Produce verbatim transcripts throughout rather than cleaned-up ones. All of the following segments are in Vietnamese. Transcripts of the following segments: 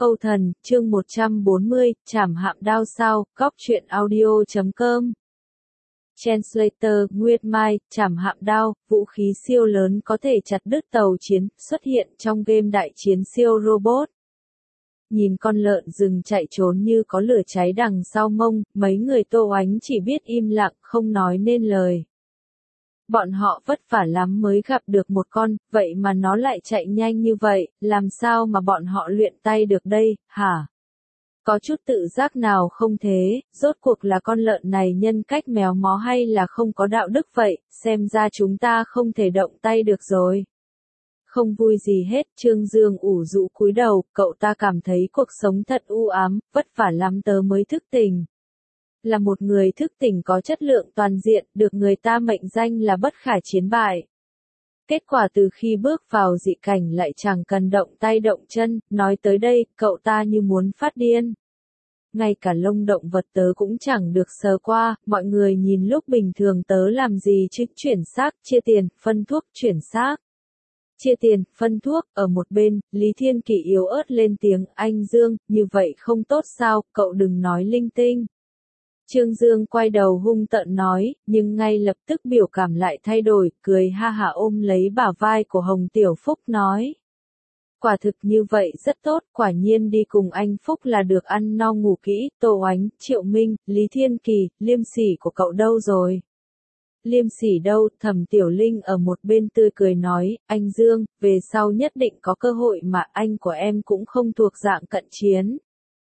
Âu Thần, chương một trăm bốn mươi, Trảm Hạm Đao sao, góc truyện audio chấm com. Translator, Nguyệt Mai, Trảm Hạm Đao, vũ khí siêu lớn có thể chặt đứt tàu chiến, xuất hiện trong game đại chiến siêu robot. Nhìn con lợn rừng chạy trốn như có lửa cháy đằng sau mông, mấy người Tô Oánh chỉ biết im lặng, không nói nên lời. Bọn họ vất vả lắm mới gặp được một con, vậy mà nó lại chạy nhanh như vậy, làm sao mà bọn họ luyện tay được đây, hả? Có chút tự giác nào không thế, rốt cuộc là con lợn này nhân cách méo mó hay là không có đạo đức vậy, xem ra chúng ta không thể động tay được rồi. Không vui gì hết, Trương Dương ủ rũ cúi đầu, cậu ta cảm thấy cuộc sống thật u ám, vất vả lắm tớ mới thức tỉnh. Là một người thức tỉnh có chất lượng toàn diện, được người ta mệnh danh là bất khả chiến bại. Kết quả từ khi bước vào dị cảnh lại chẳng cần động tay động chân, nói tới đây, cậu ta như muốn phát điên. Ngay cả lông động vật tớ cũng chẳng được sờ qua, mọi người nhìn lúc bình thường tớ làm gì chứ, chuyển xác, chia tiền, phân thuốc, chuyển xác. Chia tiền, phân thuốc, ở một bên, Lý Thiên Kỳ yếu ớt lên tiếng, anh Dương, như vậy không tốt sao, cậu đừng nói linh tinh. Trương Dương quay đầu hung tợn nói, nhưng ngay lập tức biểu cảm lại thay đổi, cười ha hả ôm lấy bả vai của Hồng Tiểu Phúc nói. Quả thực như vậy rất tốt, quả nhiên đi cùng anh Phúc là được ăn no ngủ kỹ, Tô Oánh, Triệu Minh, Lý Thiên Kỳ, Liêm Sỉ của cậu đâu rồi? Liêm Sỉ đâu, Thẩm Tiểu Linh ở một bên tươi cười nói, anh Dương, về sau nhất định có cơ hội mà anh của em cũng không thuộc dạng cận chiến.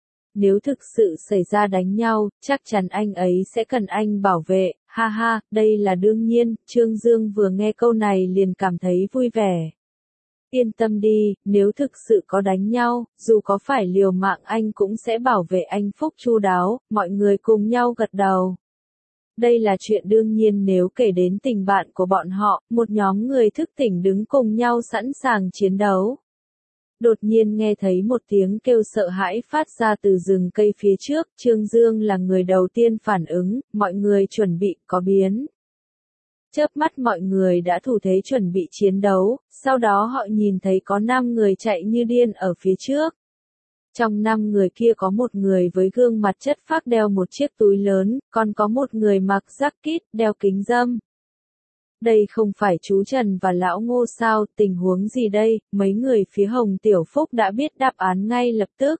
Nếu thực sự xảy ra đánh nhau, chắc chắn anh ấy sẽ cần anh bảo vệ, ha ha, đây là đương nhiên, Trương Dương vừa nghe câu này liền cảm thấy vui vẻ. Yên tâm đi, nếu thực sự có đánh nhau, dù có phải liều mạng anh cũng sẽ bảo vệ anh Phúc chu đáo, mọi người cùng nhau gật đầu. Đây là chuyện đương nhiên nếu kể đến tình bạn của bọn họ, một nhóm người thức tỉnh đứng cùng nhau sẵn sàng chiến đấu. Đột nhiên nghe thấy một tiếng kêu sợ hãi phát ra từ rừng cây phía trước, Trương Dương là người đầu tiên phản ứng, mọi người chuẩn bị có biến. Chớp mắt mọi người đã thủ thế chuẩn bị chiến đấu, sau đó họ nhìn thấy có năm người chạy như điên ở phía trước. Trong năm người kia có một người với gương mặt chất phác đeo một chiếc túi lớn, còn có một người mặc jacket, đeo kính râm. Đây không phải chú Trần và lão Ngô sao, tình huống gì đây, mấy người phía Hồng Tiểu Phúc đã biết đáp án ngay lập tức.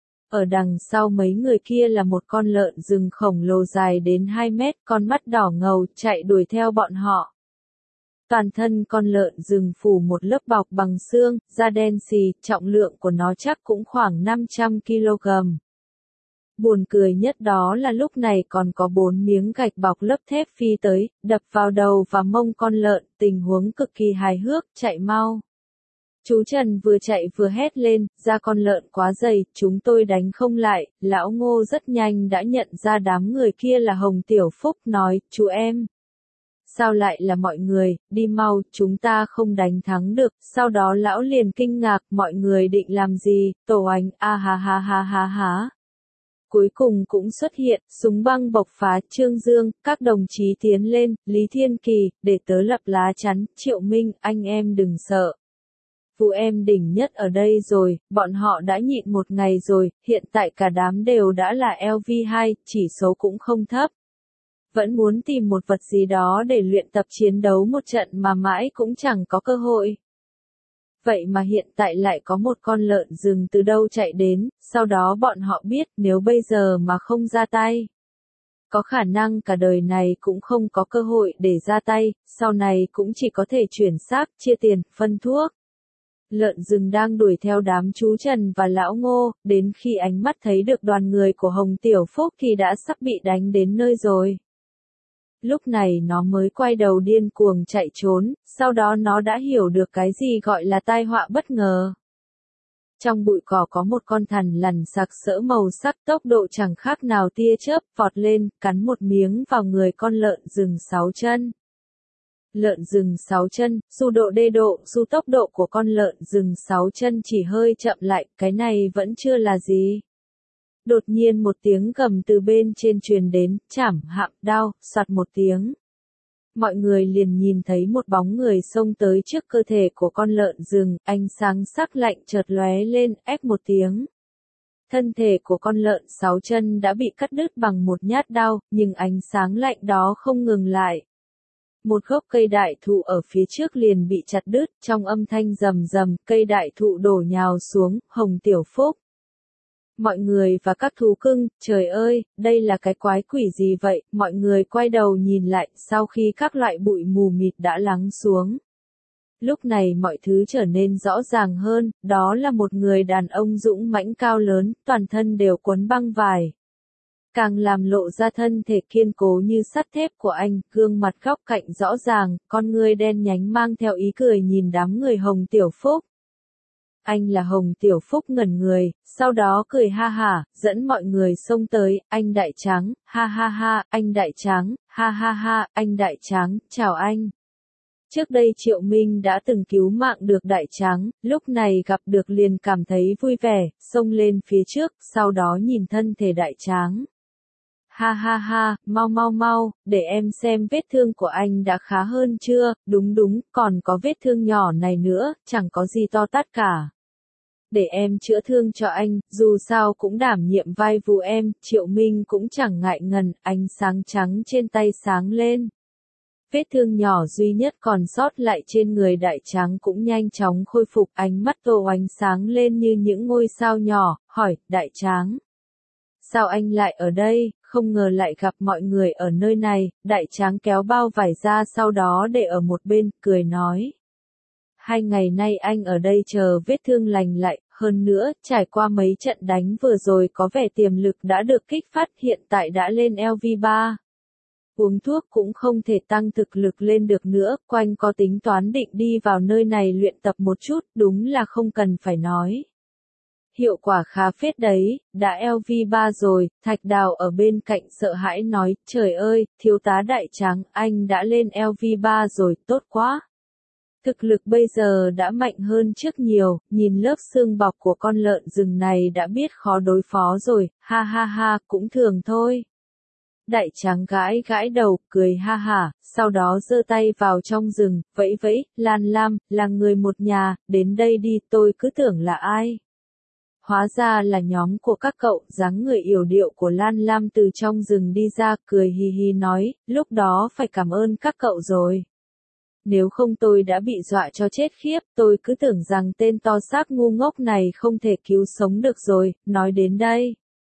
Ở đằng sau mấy người kia là một con lợn rừng khổng lồ dài đến hai mét, con mắt đỏ ngầu, chạy đuổi theo bọn họ. Toàn thân con lợn rừng phủ một lớp bọc bằng xương, da đen xì, trọng lượng của nó chắc cũng khoảng năm trăm ki lô gam. Buồn cười nhất đó là lúc này còn có bốn miếng gạch bọc lớp thép phi tới, đập vào đầu và mông con lợn, tình huống cực kỳ hài hước, chạy mau. Chú Trần vừa chạy vừa hét lên, da con lợn quá dày, chúng tôi đánh không lại, lão Ngô rất nhanh đã nhận ra đám người kia là Hồng Tiểu Phúc nói, chú em. Sao lại là mọi người, đi mau, chúng ta không đánh thắng được, sau đó lão liền kinh ngạc, mọi người định làm gì, Tô Oánh, a ha ha ha ha ha. Cuối cùng cũng xuất hiện, súng băng bộc phá, Trương Dương, các đồng chí tiến lên, Lý Thiên Kỳ, để tớ lập lá chắn, Triệu Minh, anh em đừng sợ. Vụ em đỉnh nhất ở đây rồi, bọn họ đã nhịn một ngày rồi, hiện tại cả đám đều đã là L V hai, chỉ số cũng không thấp. Vẫn muốn tìm một vật gì đó để luyện tập chiến đấu một trận mà mãi cũng chẳng có cơ hội. Vậy mà hiện tại lại có một con lợn rừng từ đâu chạy đến, sau đó bọn họ biết nếu bây giờ mà không ra tay. Có khả năng cả đời này cũng không có cơ hội để ra tay, sau này cũng chỉ có thể chuyển xác, chia tiền, phân thuốc. Lợn rừng đang đuổi theo đám chú Trần và lão Ngô, đến khi ánh mắt thấy được đoàn người của Hồng Tiểu Phúc thì đã sắp bị đánh đến nơi rồi. Lúc này nó mới quay đầu điên cuồng chạy trốn, sau đó nó đã hiểu được cái gì gọi là tai họa bất ngờ. Trong bụi cỏ có một con thằn lằn sặc sỡ màu sắc, tốc độ chẳng khác nào tia chớp, vọt lên, cắn một miếng vào người con lợn rừng sáu chân. Lợn rừng sáu chân, su độ đê độ, su tốc độ của con lợn rừng sáu chân chỉ hơi chậm lại, cái này vẫn chưa là gì. Đột nhiên một tiếng gầm từ bên trên truyền đến, Trảm Hạm Đao, soạt một tiếng. Mọi người liền nhìn thấy một bóng người xông tới trước cơ thể của con lợn rừng, ánh sáng sắc lạnh chợt lóe lên, ép một tiếng. Thân thể của con lợn sáu chân đã bị cắt đứt bằng một nhát đao, nhưng ánh sáng lạnh đó không ngừng lại. Một gốc cây đại thụ ở phía trước liền bị chặt đứt, trong âm thanh rầm rầm, cây đại thụ đổ nhào xuống, Hồng Tiểu Phúc. Mọi người và các thú cưng, trời ơi, đây là cái quái quỷ gì vậy, mọi người quay đầu nhìn lại, sau khi các loại bụi mù mịt đã lắng xuống. Lúc này mọi thứ trở nên rõ ràng hơn, đó là một người đàn ông dũng mãnh cao lớn, toàn thân đều quấn băng vải. Càng làm lộ ra thân thể kiên cố như sắt thép của anh, gương mặt góc cạnh rõ ràng, con ngươi đen nhánh mang theo ý cười nhìn đám người Hồng Tiểu Phúc. Anh là Hồng Tiểu Phúc ngẩn người, sau đó cười ha hả, dẫn mọi người xông tới, anh Đại Tráng, ha ha ha, anh Đại Tráng, ha ha ha, anh Đại Tráng, chào anh. Trước đây Triệu Minh đã từng cứu mạng được Đại Tráng, lúc này gặp được liền cảm thấy vui vẻ, xông lên phía trước, sau đó nhìn thân thể Đại Tráng. Ha ha ha, mau mau mau, để em xem vết thương của anh đã khá hơn chưa, đúng đúng, còn có vết thương nhỏ này nữa, chẳng có gì to tát cả. Để em chữa thương cho anh, dù sao cũng đảm nhiệm vai vụ em, Triệu Minh cũng chẳng ngại ngần, ánh sáng trắng trên tay sáng lên. Vết thương nhỏ duy nhất còn sót lại trên người Đại Tráng cũng nhanh chóng khôi phục, ánh mắt Tô ánh sáng lên như những ngôi sao nhỏ, hỏi, Đại Tráng. Sao anh lại ở đây, không ngờ lại gặp mọi người ở nơi này, Đại Tráng kéo bao vải ra sau đó để ở một bên, cười nói. Hai ngày nay anh ở đây chờ vết thương lành lại, hơn nữa, trải qua mấy trận đánh vừa rồi có vẻ tiềm lực đã được kích phát hiện tại đã lên L V ba. Uống thuốc cũng không thể tăng thực lực lên được nữa, Quanh có tính toán định đi vào nơi này luyện tập một chút, đúng là không cần phải nói. Hiệu quả khá phết đấy, đã L V ba rồi, Thạch Đào ở bên cạnh sợ hãi nói, trời ơi, thiếu tá Đại Tráng, anh đã lên L V ba rồi, tốt quá. Thực lực bây giờ đã mạnh hơn trước nhiều, nhìn lớp xương bọc của con lợn rừng này đã biết khó đối phó rồi, ha ha ha, cũng thường thôi. Đại Tráng gãi gãi đầu, cười ha hả, sau đó giơ tay vào trong rừng, vẫy vẫy, Lan Lam, là người một nhà, đến đây đi, tôi cứ tưởng là ai. Hóa ra là nhóm của các cậu, dáng người yểu điệu của Lan Lam từ trong rừng đi ra, cười hì hì nói, lúc đó phải cảm ơn các cậu rồi. Nếu không tôi đã bị dọa cho chết khiếp, tôi cứ tưởng rằng tên to xác ngu ngốc này không thể cứu sống được rồi, nói đến đây.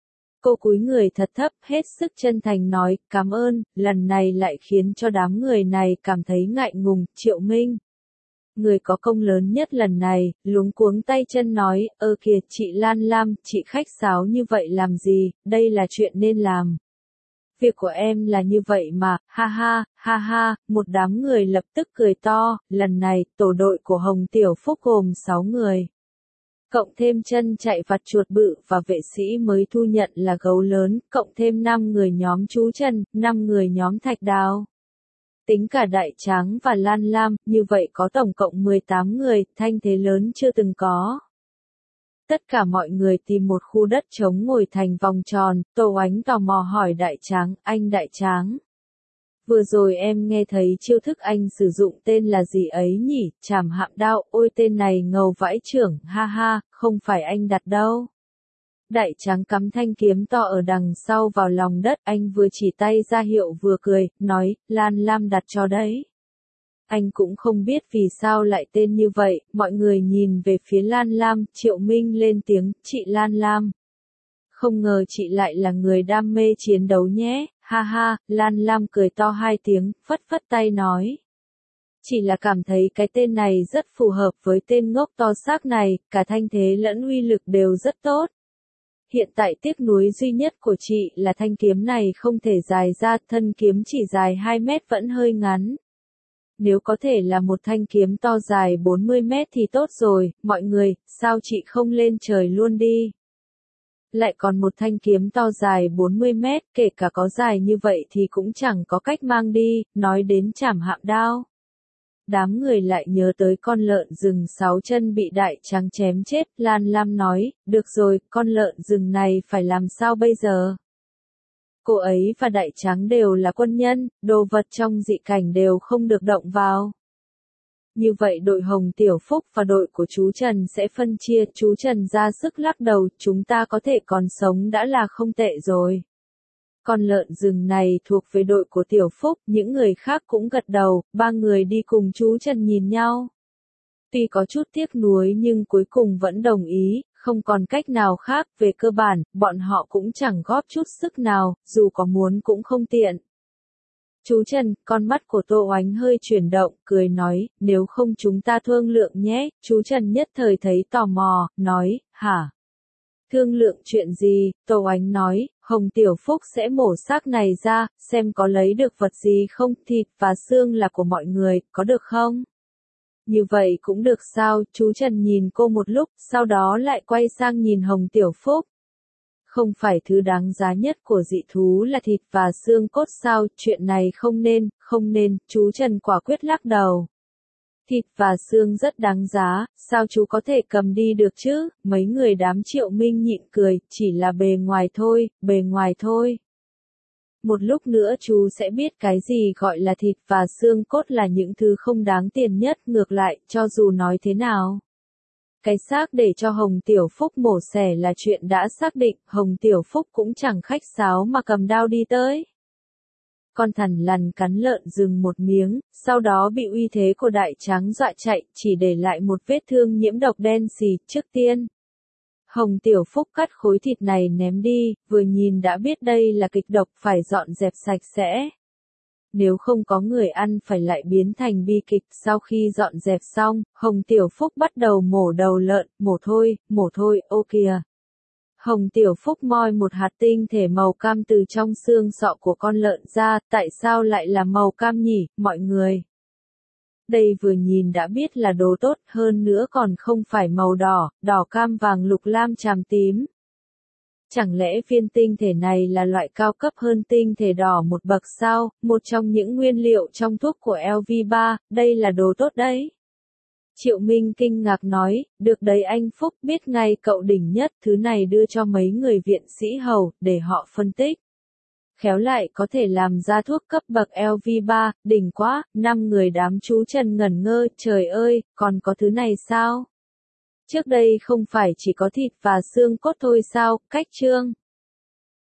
Cô cúi người thật thấp, hết sức chân thành nói, cảm ơn, lần này lại khiến cho đám người này cảm thấy ngại ngùng, Triệu Minh. Người có công lớn nhất lần này, luống cuống tay chân nói, ơ kìa chị Lan Lam, chị khách sáo như vậy làm gì, đây là chuyện nên làm. Việc của em là như vậy mà, ha ha, ha ha, một đám người lập tức cười to, lần này, tổ đội của Hồng Tiểu Phúc gồm sáu người. Cộng thêm chân chạy vặt chuột bự và vệ sĩ mới thu nhận là gấu lớn, cộng thêm năm người nhóm chú Trần, năm người nhóm Thạch Đào. Tính cả Đại Tráng và Lan Lam, như vậy có tổng cộng mười tám người, thanh thế lớn chưa từng có. Tất cả mọi người tìm một khu đất trống ngồi thành vòng tròn, Tô Ánh tò mò hỏi Đại Tráng, anh Đại Tráng. Vừa rồi em nghe thấy chiêu thức anh sử dụng tên là gì ấy nhỉ, Trảm Hạm Đao, ôi tên này ngầu vãi chưởng, ha ha, không phải anh đặt đâu. Đại Tráng cắm thanh kiếm to ở đằng sau vào lòng đất, anh vừa chỉ tay ra hiệu vừa cười, nói, Lan Lam đặt cho đấy. Anh cũng không biết vì sao lại tên như vậy, mọi người nhìn về phía Lan Lam, Triệu Minh lên tiếng, chị Lan Lam. Không ngờ chị lại là người đam mê chiến đấu nhé, ha ha, Lan Lam cười to hai tiếng, phất phất tay nói. Chỉ là cảm thấy cái tên này rất phù hợp với tên ngốc to xác này, cả thanh thế lẫn uy lực đều rất tốt. Hiện tại tiếc nuối duy nhất của chị là thanh kiếm này không thể dài ra, thân kiếm chỉ dài hai mét vẫn hơi ngắn. Nếu có thể là một thanh kiếm to dài bốn mươi mét thì tốt rồi, mọi người, sao chị không lên trời luôn đi? Lại còn một thanh kiếm to dài bốn mươi mét, kể cả có dài như vậy thì cũng chẳng có cách mang đi, nói đến Trảm Hạm Đao. Đám người lại nhớ tới con lợn rừng sáu chân bị Đại Tráng chém chết, Lan Lam nói, được rồi, con lợn rừng này phải làm sao bây giờ? Cô ấy và Đại Tráng đều là quân nhân, đồ vật trong dị cảnh đều không được động vào. Như vậy đội Hồng Tiểu Phúc và đội của chú Trần sẽ phân chia, chú Trần ra sức lắc đầu, chúng ta có thể còn sống đã là không tệ rồi. Con lợn rừng này thuộc về đội của Tiểu Phúc, những người khác cũng gật đầu, ba người đi cùng chú Trần nhìn nhau. Tuy có chút tiếc nuối nhưng cuối cùng vẫn đồng ý, không còn cách nào khác, về cơ bản, bọn họ cũng chẳng góp chút sức nào, dù có muốn cũng không tiện. Chú Trần, con mắt của Tô Oánh hơi chuyển động, cười nói, nếu không chúng ta thương lượng nhé, chú Trần nhất thời thấy tò mò, nói, hả? Thương lượng chuyện gì? Tô Oánh nói, Hồng Tiểu Phúc sẽ mổ xác này ra, xem có lấy được vật gì không, thịt và xương là của mọi người, có được không? Như vậy cũng được sao? Chú Trần nhìn cô một lúc, sau đó lại quay sang nhìn Hồng Tiểu Phúc. Không phải thứ đáng giá nhất của dị thú là thịt và xương cốt sao, chuyện này không nên, không nên, chú Trần quả quyết lắc đầu. Thịt và xương rất đáng giá, sao chú có thể cầm đi được chứ? Mấy người đám Triệu Minh nhịn cười, chỉ là bề ngoài thôi, bề ngoài thôi. Một lúc nữa chú sẽ biết cái gì gọi là thịt và xương cốt là những thứ không đáng tiền nhất, ngược lại, cho dù nói thế nào. Cái xác để cho Hồng Tiểu Phúc mổ xẻ là chuyện đã xác định, Hồng Tiểu Phúc cũng chẳng khách sáo mà cầm đao đi tới. Con thằn lằn cắn lợn rừng một miếng, sau đó bị uy thế của đại tráng dọa chạy, chỉ để lại một vết thương nhiễm độc đen xì. Trước tiên, Hồng Tiểu Phúc cắt khối thịt này ném đi, vừa nhìn đã biết đây là kịch độc, phải dọn dẹp sạch sẽ. Nếu không có người ăn phải lại biến thành bi kịch. Sau khi dọn dẹp xong, Hồng Tiểu Phúc bắt đầu mổ đầu lợn, mổ thôi, mổ thôi, ô kìa. Hồng Tiểu Phúc moi một hạt tinh thể màu cam từ trong xương sọ của con lợn ra, tại sao lại là màu cam nhỉ, mọi người? Đây vừa nhìn đã biết là đồ tốt, hơn nữa còn không phải màu đỏ, đỏ cam vàng lục lam chàm tím. Chẳng lẽ viên tinh thể này là loại cao cấp hơn tinh thể đỏ một bậc sao, một trong những nguyên liệu trong thuốc của L V ba, đây là đồ tốt đấy. Triệu Minh kinh ngạc nói, được đấy anh Phúc, biết ngay cậu đỉnh nhất, thứ này đưa cho mấy người viện sĩ hầu, để họ phân tích. Khéo lại có thể làm ra thuốc cấp bậc L V ba, đỉnh quá, năm người đám chú Trần ngẩn ngơ, trời ơi, còn có thứ này sao? Trước đây không phải chỉ có thịt và xương cốt thôi sao, cách chương.